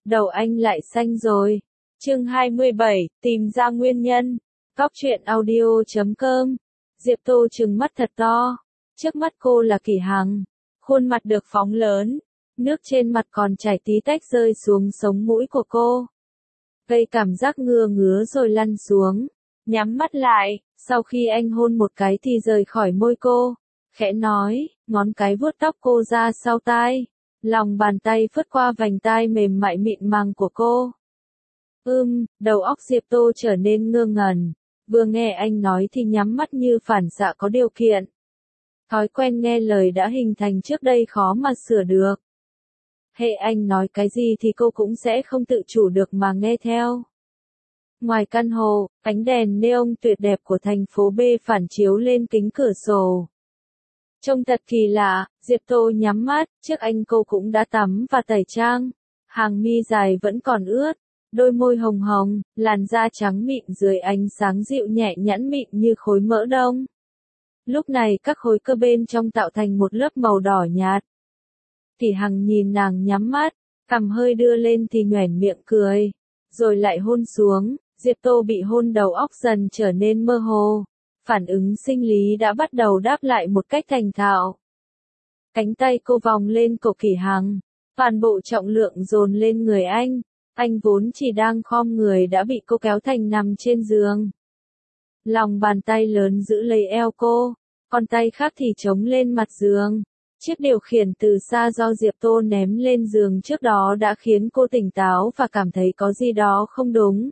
đầu anh lại xanh rồi. Chương 27, tìm ra nguyên nhân. Góc truyện audio.com. Diệp Tô trừng mắt thật to. Trước mắt cô là Kỷ Hằng. Khuôn mặt được phóng lớn. Nước trên mặt còn chảy tí tách rơi xuống sống mũi của cô. Gây cảm giác ngứa ngứa rồi lăn xuống. Nhắm mắt lại, sau khi anh hôn một cái thì rời khỏi môi cô. Khẽ nói, ngón cái vuốt tóc cô ra sau tai. Lòng bàn tay phất qua vành tai mềm mại mịn màng của cô. Đầu óc Diệp Tô trở nên ngơ ngẩn. Vừa nghe anh nói thì nhắm mắt như phản xạ có điều kiện. Thói quen nghe lời đã hình thành trước đây khó mà sửa được. Hệ anh nói cái gì thì cô cũng sẽ không tự chủ được mà nghe theo. Ngoài căn hộ, ánh đèn neon tuyệt đẹp của thành phố B phản chiếu lên kính cửa sổ. Trông thật kỳ lạ, Diệp Tô nhắm mắt, trước anh cô cũng đã tắm và tẩy trang. Hàng mi dài vẫn còn ướt, đôi môi hồng hồng, làn da trắng mịn dưới ánh sáng dịu nhẹ nhẵn mịn như khối mỡ đông. Lúc này các khối cơ bên trong tạo thành một lớp màu đỏ nhạt. Kỷ Hằng nhìn nàng nhắm mắt, cằm hơi đưa lên thì nhoẻn miệng cười, rồi lại hôn xuống. Diệp Tô bị hôn đầu óc dần trở nên mơ hồ. Phản ứng sinh lý đã bắt đầu đáp lại một cách thành thạo. Cánh tay cô vòng lên cổ Kỷ Hằng, toàn bộ trọng lượng dồn lên người anh. Anh vốn chỉ đang khom người đã bị cô kéo thành nằm trên giường. Lòng bàn tay lớn giữ lấy eo cô, còn tay khác thì chống lên mặt giường. Chiếc điều khiển từ xa do Diệp Tô ném lên giường trước đó đã khiến cô tỉnh táo và cảm thấy có gì đó không đúng.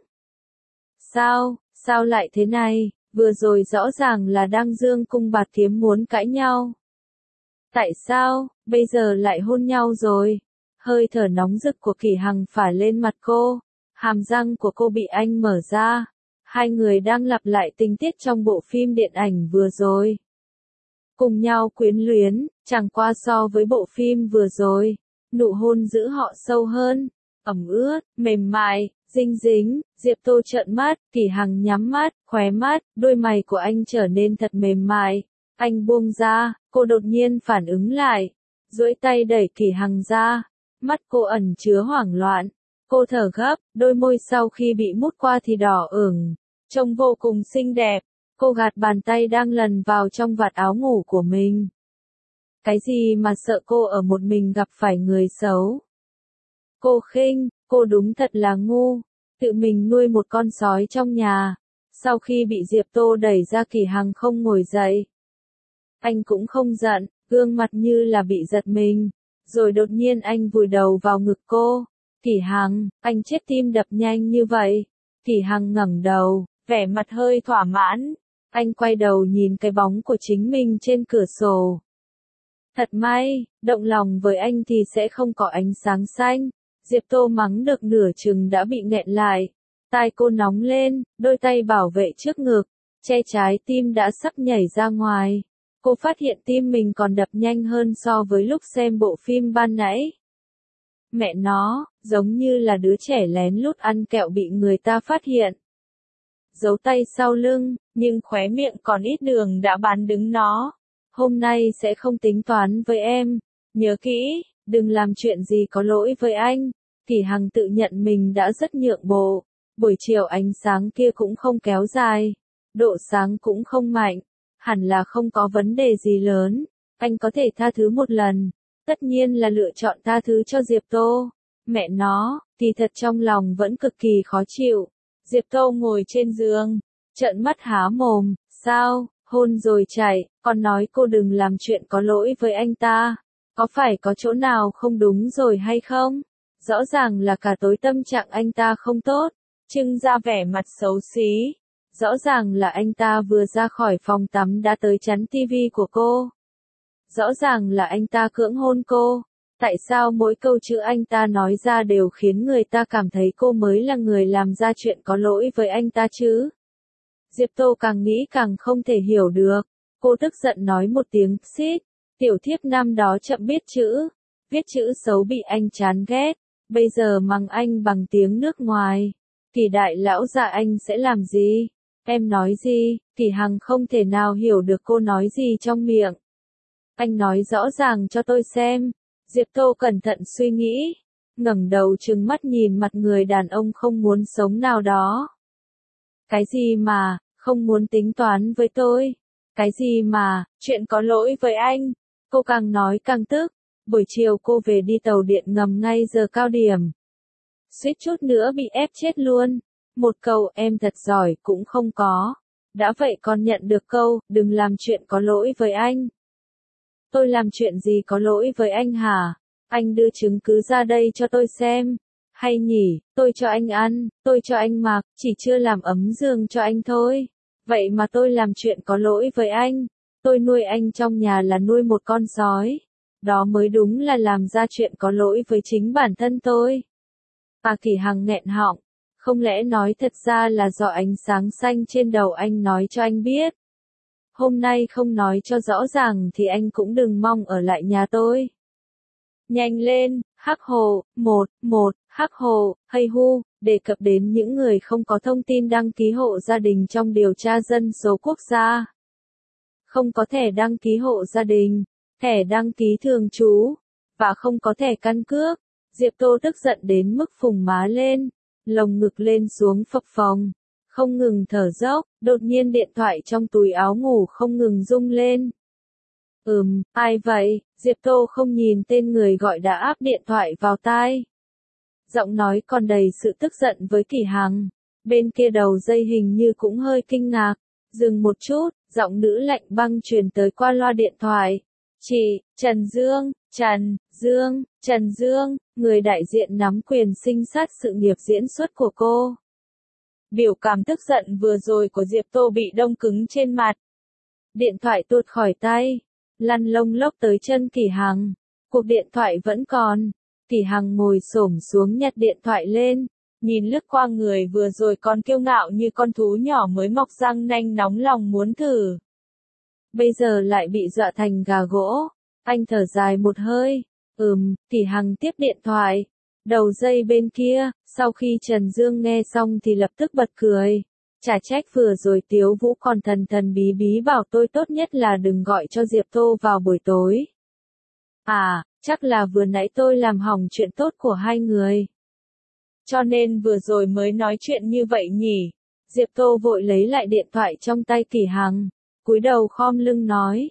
Sao lại thế này? Vừa rồi rõ ràng là đang dương cung bạt kiếm muốn cãi nhau. Tại sao, bây giờ lại hôn nhau rồi? Hơi thở nóng rực của Kỷ Hằng phả lên mặt cô, hàm răng của cô bị anh mở ra. Hai người đang lặp lại tình tiết trong bộ phim điện ảnh vừa rồi. Cùng nhau quyến luyến, chẳng qua so với bộ phim vừa rồi, nụ hôn giữ họ sâu hơn, ẩm ướt, mềm mại, dinh dính. Diệp Tô trợn mắt, Kỷ Hằng nhắm mắt, khóe mắt, đôi mày của anh trở nên thật mềm mại. Anh buông ra, cô đột nhiên phản ứng lại, duỗi tay đẩy Kỷ Hằng ra, mắt cô ẩn chứa hoảng loạn. Cô thở gấp, đôi môi sau khi bị mút qua thì đỏ ửng, trông vô cùng xinh đẹp. Cô gạt bàn tay đang lần vào trong vạt áo ngủ của mình. Cái gì mà sợ cô ở một mình gặp phải người xấu? Cô khinh, cô đúng thật là ngu. Tự mình nuôi một con sói trong nhà. Sau khi bị Diệp Tô đẩy ra, Kỷ Hằng không ngồi dậy. Anh cũng không giận, gương mặt như là bị giật mình. Rồi đột nhiên anh vùi đầu vào ngực cô. Kỷ Hằng, anh chết tim đập nhanh như vậy. Kỷ Hằng ngẩng đầu, vẻ mặt hơi thỏa mãn. Anh quay đầu nhìn cái bóng của chính mình trên cửa sổ. Thật may, động lòng với anh thì sẽ không có ánh sáng xanh. Diệp Tô mắng được nửa chừng đã bị nghẹn lại. Tai cô nóng lên, đôi tay bảo vệ trước ngực, che trái tim đã sắp nhảy ra ngoài. Cô phát hiện tim mình còn đập nhanh hơn so với lúc xem bộ phim ban nãy. Mẹ nó, giống như là đứa trẻ lén lút ăn kẹo bị người ta phát hiện. Giấu tay sau lưng, nhưng khóe miệng còn ít đường đã bán đứng nó. Hôm nay sẽ không tính toán với em. Nhớ kỹ, đừng làm chuyện gì có lỗi với anh. Kỷ Hằng tự nhận mình đã rất nhượng bộ. Buổi chiều ánh sáng kia cũng không kéo dài. Độ sáng cũng không mạnh. Hẳn là không có vấn đề gì lớn. Anh có thể tha thứ một lần. Tất nhiên là lựa chọn tha thứ cho Diệp Tô. Mẹ nó, kỳ thật trong lòng vẫn cực kỳ khó chịu. Diệp Tô ngồi trên giường, trợn mắt há mồm. Sao, hôn rồi chạy, còn nói cô đừng làm chuyện có lỗi với anh ta. Có phải có chỗ nào không đúng rồi hay không? Rõ ràng là cả tối tâm trạng anh ta không tốt, trưng ra vẻ mặt xấu xí. Rõ ràng là anh ta vừa ra khỏi phòng tắm đã tới chắn tivi của cô. Rõ ràng là anh ta cưỡng hôn cô. Tại sao mỗi câu chữ anh ta nói ra đều khiến người ta cảm thấy cô mới là người làm ra chuyện có lỗi với anh ta chứ? Diệp Tô càng nghĩ càng không thể hiểu được. Cô tức giận nói một tiếng, xít. Tiểu thiếp năm đó chậm biết chữ. Viết chữ xấu bị anh chán ghét. Bây giờ mắng anh bằng tiếng nước ngoài. Kỷ đại lão gia anh sẽ làm gì? Em nói gì? Kỷ Hằng không thể nào hiểu được cô nói gì trong miệng. Anh nói rõ ràng cho tôi xem. Diệp Tô cẩn thận suy nghĩ. ngẩng đầu trừng mắt nhìn mặt người đàn ông không muốn sống nào đó. Cái gì mà, không muốn tính toán với tôi? Cái gì mà, chuyện có lỗi với anh? Cô càng nói càng tức. Buổi chiều cô về đi tàu điện ngầm ngay giờ cao điểm. Suýt chút nữa bị ép chết luôn. Một câu em thật giỏi cũng không có. Đã vậy còn nhận được câu, đừng làm chuyện có lỗi với anh. Tôi làm chuyện gì có lỗi với anh hả? Anh đưa chứng cứ ra đây cho tôi xem. Hay nhỉ, tôi cho anh ăn, tôi cho anh mặc, chỉ chưa làm ấm giường cho anh thôi. Vậy mà tôi làm chuyện có lỗi với anh. Tôi nuôi anh trong nhà là nuôi một con sói. Đó mới đúng là làm ra chuyện có lỗi với chính bản thân tôi. Bà Kỳ Hằng nghẹn họng. Không lẽ nói thật ra là do ánh sáng xanh trên đầu anh nói cho anh biết. Hôm nay không nói cho rõ ràng thì anh cũng đừng mong ở lại nhà tôi. Nhanh lên, Hắc Hồ, 11, Hắc Hồ, hay hu, đề cập đến những người không có thông tin đăng ký hộ gia đình trong điều tra dân số quốc gia. Không có thẻ đăng ký hộ gia đình, thẻ đăng ký thường trú, và không có thẻ căn cước. Diệp Tô tức giận đến mức phùng má lên, lồng ngực lên xuống phập phồng, không ngừng thở dốc, đột nhiên điện thoại trong túi áo ngủ không ngừng rung lên. Ai vậy? Diệp Tô không nhìn tên người gọi đã áp điện thoại vào tai. Giọng nói còn đầy sự tức giận với Kỳ Hằng. Bên kia đầu dây hình như cũng hơi kinh ngạc. Dừng một chút, giọng nữ lạnh băng truyền tới qua loa điện thoại. Chị, Trần Dương, người đại diện nắm quyền sinh sát sự nghiệp diễn xuất của cô. Biểu cảm tức giận vừa rồi của Diệp Tô bị đông cứng trên mặt. Điện thoại tuột khỏi tay, lăn lông lốc tới chân Kỳ Hằng. Cuộc điện thoại vẫn còn. Kỳ Hằng ngồi xổm xuống nhặt điện thoại lên, nhìn lướt qua người vừa rồi còn kiêu ngạo như con thú nhỏ mới mọc răng nanh nóng lòng muốn thử. Bây giờ lại bị dọa thành gà gỗ. Anh thở dài một hơi. Kỳ Hằng tiếp điện thoại. Đầu dây bên kia, sau khi Trần Dương nghe xong thì lập tức bật cười. Chả trách vừa rồi Tiếu Vũ còn thần thần bí bí bảo tôi tốt nhất là đừng gọi cho Diệp Tô vào buổi tối. Chắc là vừa nãy tôi làm hỏng chuyện tốt của hai người. Cho nên vừa rồi mới nói chuyện như vậy nhỉ. Diệp Tô vội lấy lại điện thoại trong tay Kỳ Hằng, cúi đầu khom lưng nói.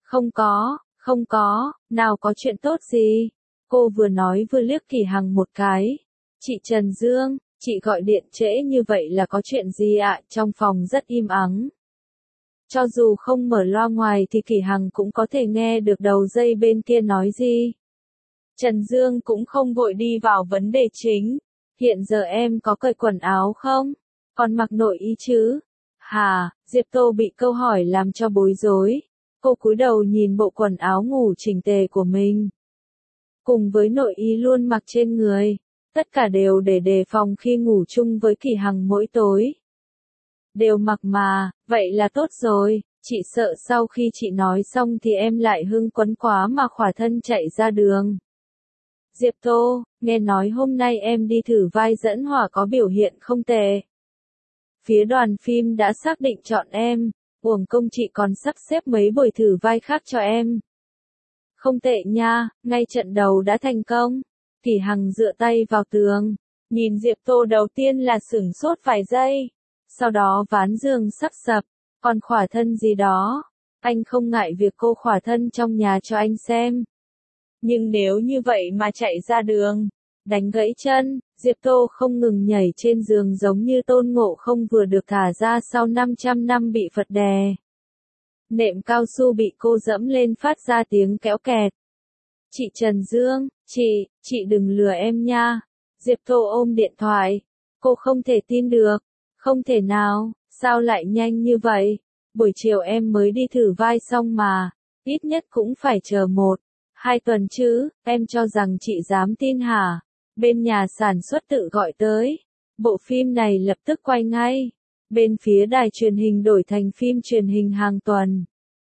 Không có, nào có chuyện tốt gì. Cô vừa nói vừa liếc Kỳ Hằng một cái. Chị Trần Dương, chị gọi điện trễ như vậy là có chuyện gì ạ? Trong phòng rất im ắng. Cho dù không mở loa ngoài thì Kỳ Hằng cũng có thể nghe được đầu dây bên kia nói gì. Trần Dương cũng không vội đi vào vấn đề chính. Hiện giờ em có cởi quần áo không? Còn mặc nội y chứ? Diệp Tô bị câu hỏi làm cho bối rối. Cô cúi đầu nhìn bộ quần áo ngủ chỉnh tề của mình. Cùng với nội y luôn mặc trên người. Tất cả đều để đề phòng khi ngủ chung với Kỳ Hằng mỗi tối. Đều mặc mà, vậy là tốt rồi. Chị sợ sau khi chị nói xong thì em lại hưng quấn quá mà khỏa thân chạy ra đường. Diệp Tô, nghe nói hôm nay em đi thử vai dẫn hỏa có biểu hiện không tệ. Phía đoàn phim đã xác định chọn em, uổng công chị còn sắp xếp mấy buổi thử vai khác cho em. Không tệ nha, ngay trận đầu đã thành công. Kỳ Hằng dựa tay vào tường, nhìn Diệp Tô đầu tiên là sửng sốt vài giây. Sau đó ván giường sắp sập, còn khỏa thân gì đó. Anh không ngại việc cô khỏa thân trong nhà cho anh xem. Nhưng nếu như vậy mà chạy ra đường, đánh gãy chân, Diệp Tô không ngừng nhảy trên giường giống như Tôn Ngộ Không vừa được thả ra sau 500 năm bị Phật đè. Nệm cao su bị cô dẫm lên phát ra tiếng kéo kẹt. Chị Trần Dương, chị đừng lừa em nha. Diệp Tô ôm điện thoại. Cô không thể tin được. Không thể nào, sao lại nhanh như vậy? Buổi chiều em mới đi thử vai xong mà. Ít nhất cũng phải chờ 1-2 tuần chứ, em cho rằng chị dám tin hả? Bên nhà sản xuất tự gọi tới. Bộ phim này lập tức quay ngay. Bên phía đài truyền hình đổi thành phim truyền hình hàng tuần.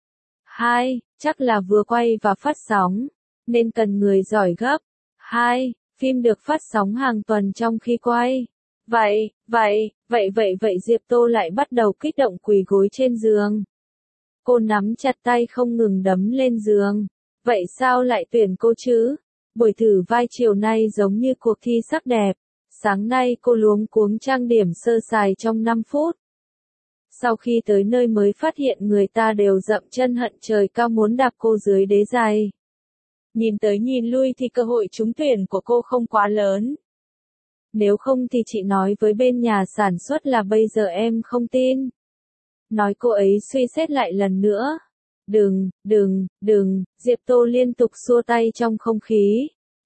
Chắc là vừa quay và phát sóng, nên cần người giỏi gấp. Phim được phát sóng hàng tuần trong khi quay. Vậy Diệp Tô lại bắt đầu kích động quỳ gối trên giường. Cô nắm chặt tay không ngừng đấm lên giường. Vậy sao lại tuyển cô chứ? Buổi thử vai chiều nay giống như cuộc thi sắc đẹp. Sáng nay cô luống cuống trang điểm sơ sài trong 5 phút. Sau khi tới nơi mới phát hiện người ta đều dậm chân hận trời cao muốn đạp cô dưới đế giày. Nhìn tới nhìn lui thì cơ hội trúng tuyển của cô không quá lớn. Nếu không thì chị nói với bên nhà sản xuất là bây giờ em không tin. Nói cô ấy suy xét lại lần nữa. Đừng, Diệp Tô liên tục xua tay trong không khí.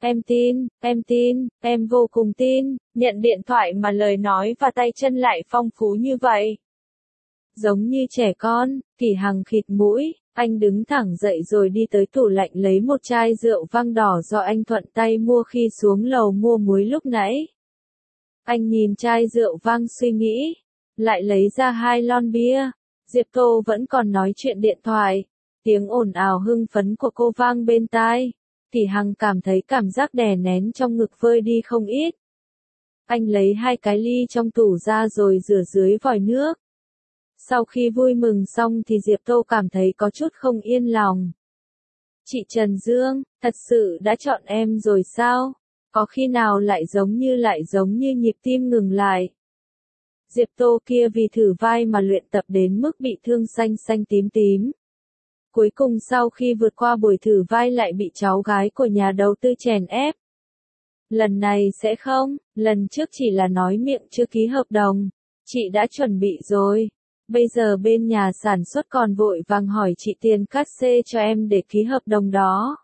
Em tin, em vô cùng tin, nhận điện thoại mà lời nói và tay chân lại phong phú như vậy. Giống như trẻ con, Kỷ Hằng khịt mũi, anh đứng thẳng dậy rồi đi tới tủ lạnh lấy một chai rượu vang đỏ do anh thuận tay mua khi xuống lầu mua muối lúc nãy. Anh nhìn chai rượu vang suy nghĩ, lại lấy ra 2 lon bia. Diệp Tô vẫn còn nói chuyện điện thoại, tiếng ồn ào hưng phấn của cô vang bên tai. Kỷ Hằng cảm thấy cảm giác đè nén trong ngực vơi đi không ít. Anh lấy 2 cái ly trong tủ ra rồi rửa dưới vòi nước. Sau khi vui mừng xong thì Diệp Tô cảm thấy có chút không yên lòng. Chị Trần Dương, thật sự đã chọn em rồi sao? Có khi nào lại giống như nhịp tim ngừng lại? Diệp Tô kia vì thử vai mà luyện tập đến mức bị thương xanh xanh tím tím. Cuối cùng sau khi vượt qua buổi thử vai lại bị cháu gái của nhà đầu tư chèn ép. Lần này sẽ không, lần trước chỉ là nói miệng chưa ký hợp đồng. Chị đã chuẩn bị rồi. Bây giờ bên nhà sản xuất còn vội vàng hỏi chị tiền cát xê cho em để ký hợp đồng đó.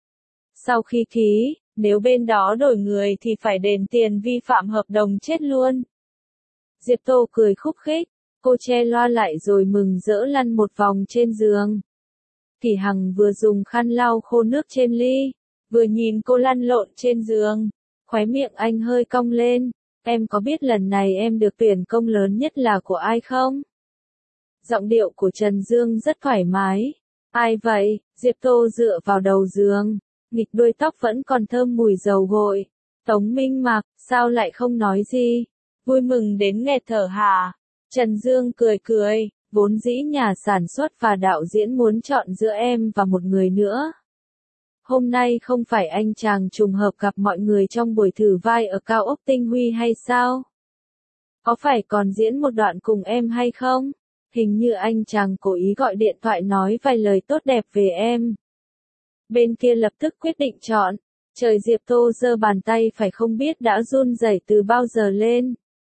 Sau khi ký, nếu bên đó đổi người thì phải đền tiền vi phạm hợp đồng chết luôn. Diệp Tô cười khúc khích, cô che loa lại rồi mừng rỡ lăn một vòng trên giường. Kỷ Hằng vừa dùng khăn lau khô nước trên ly, vừa nhìn cô lăn lộn trên giường, khóe miệng anh hơi cong lên. Em có biết lần này em được tuyển công lớn nhất là của ai không? Giọng điệu của Trần Dương rất thoải mái. Ai vậy? Diệp Tô dựa vào đầu giường, nghịch đuôi tóc vẫn còn thơm mùi dầu gội. Tống Minh Mặc, sao lại không nói gì? Vui mừng đến nghẹt thở hả? Trần Dương cười, vốn dĩ nhà sản xuất và đạo diễn muốn chọn giữa em và một người nữa. Hôm nay không phải anh chàng trùng hợp gặp mọi người trong buổi thử vai ở cao ốc Tinh Huy hay sao? Có phải còn diễn một đoạn cùng em hay không? Hình như anh chàng cố ý gọi điện thoại nói vài lời tốt đẹp về em. Bên kia lập tức quyết định chọn. Trời, Diệp Tô giơ bàn tay phải không biết đã run rẩy từ bao giờ lên.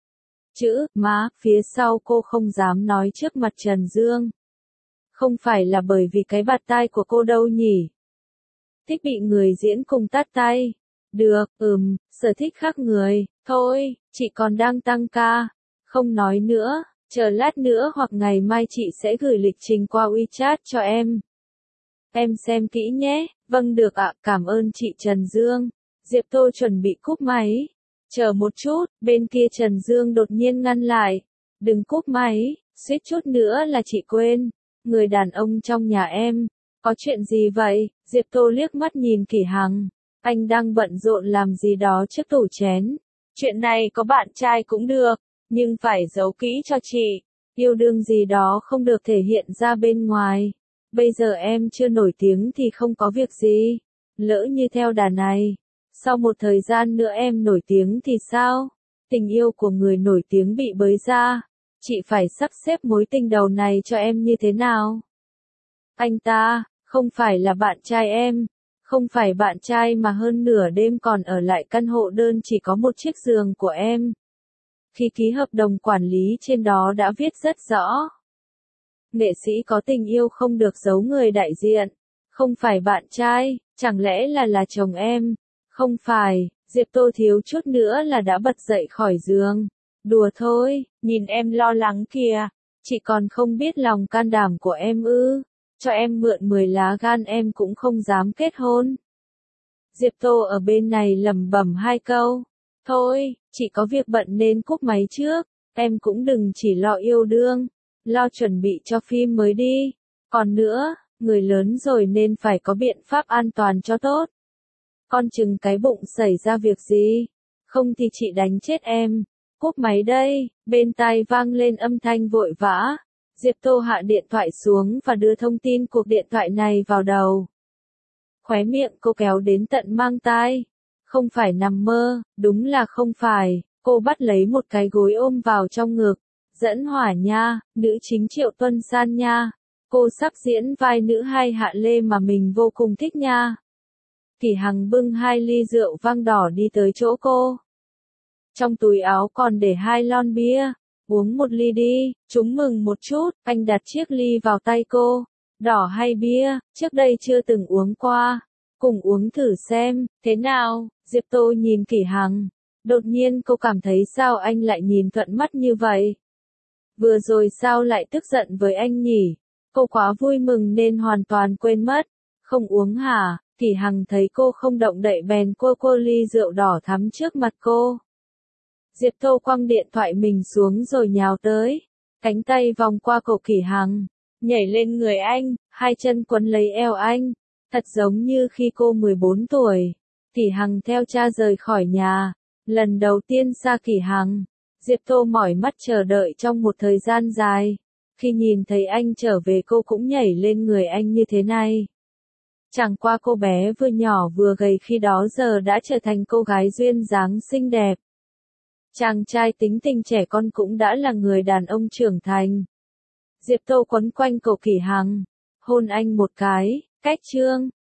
Chữ má phía sau cô không dám nói trước mặt Trần Dương. Không phải là bởi vì cái bạt tai của cô đâu nhỉ? Thích bị người diễn cùng tát tay. Được, sở thích khác người. Thôi, chị còn đang tăng ca. Không nói nữa, chờ lát nữa hoặc ngày mai chị sẽ gửi lịch trình qua WeChat cho em. Em xem kỹ nhé. Vâng được ạ, cảm ơn chị Trần Dương. Diệp Tô chuẩn bị cúp máy. Chờ một chút, bên kia Trần Dương đột nhiên ngăn lại. Đừng cúp máy, suýt chút nữa là chị quên. Người đàn ông trong nhà em. Có chuyện gì vậy? Diệp Tô liếc mắt nhìn Kỷ Hằng. Anh đang bận rộn làm gì đó trước tủ chén. Chuyện này có bạn trai cũng được, nhưng phải giấu kỹ cho chị. Yêu đương gì đó không được thể hiện ra bên ngoài. Bây giờ em chưa nổi tiếng thì không có việc gì. Lỡ như theo đà này, sau một thời gian nữa em nổi tiếng thì sao? Tình yêu của người nổi tiếng bị bới ra. Chị phải sắp xếp mối tình đầu này cho em như thế nào? Anh ta, không phải là bạn trai em. Không phải bạn trai mà hơn nửa đêm còn ở lại căn hộ đơn chỉ có một chiếc giường của em. Khi ký hợp đồng quản lý trên đó đã viết rất rõ. Nghệ sĩ có tình yêu không được giấu người đại diện. Không phải bạn trai, chẳng lẽ là chồng em? Không phải, Diệp Tô thiếu chút nữa là đã bật dậy khỏi giường. Đùa thôi, nhìn em lo lắng kìa. Chị còn không biết lòng can đảm của em ư. Cho em mượn 10 lá gan em cũng không dám kết hôn. Diệp Tô ở bên này lẩm bẩm 2 câu. Thôi, chị có việc bận nên cúp máy trước. Em cũng đừng chỉ lo yêu đương. Lo chuẩn bị cho phim mới đi. Còn nữa, người lớn rồi nên phải có biện pháp an toàn cho tốt. Con chừng cái bụng xảy ra việc gì. Không thì chị đánh chết em. Cúp máy đây, bên tai vang lên âm thanh vội vã. Diệp Tô hạ điện thoại xuống và đưa thông tin cuộc điện thoại này vào đầu. Khóe miệng cô kéo đến tận mang tai. Không phải nằm mơ, đúng là không phải. Cô bắt lấy một cái gối ôm vào trong ngực. Dẫn hỏa nha, nữ chính Triệu Tuân San nha. Cô sắp diễn vai nữ hai Hạ Lê mà mình vô cùng thích nha. Kỷ Hằng bưng 2 ly rượu vang đỏ đi tới chỗ cô. Trong túi áo còn để 2 lon bia. Uống một ly đi, chúng mừng một chút. Anh đặt chiếc ly vào tay cô. Đỏ hay bia, trước đây chưa từng uống qua. Cùng uống thử xem, thế nào? Diệp Tô nhìn Kỷ Hằng. Đột nhiên cô cảm thấy sao anh lại nhìn thuận mắt như vậy? Vừa rồi sao lại tức giận với anh nhỉ? Cô quá vui mừng nên hoàn toàn quên mất. Không uống hả? Kỷ Hằng thấy cô không động đậy bèn cô ly rượu đỏ thắm trước mặt cô. Diệp Tô quăng điện thoại mình xuống rồi nhào tới. Cánh tay vòng qua cổ Kỷ Hằng. Nhảy lên người anh, 2 chân quấn lấy eo anh. Thật giống như khi cô 14 tuổi. Kỷ Hằng theo cha rời khỏi nhà. Lần đầu tiên xa Kỷ Hằng. Diệp Tô mỏi mắt chờ đợi trong một thời gian dài. Khi nhìn thấy anh trở về cô cũng nhảy lên người anh như thế này. Chẳng qua cô bé vừa nhỏ vừa gầy khi đó giờ đã trở thành cô gái duyên dáng xinh đẹp. Chàng trai tính tình trẻ con cũng đã là người đàn ông trưởng thành. Diệp Tô quấn quanh cổ Kỷ Hằng, hôn anh một cái, cách chương.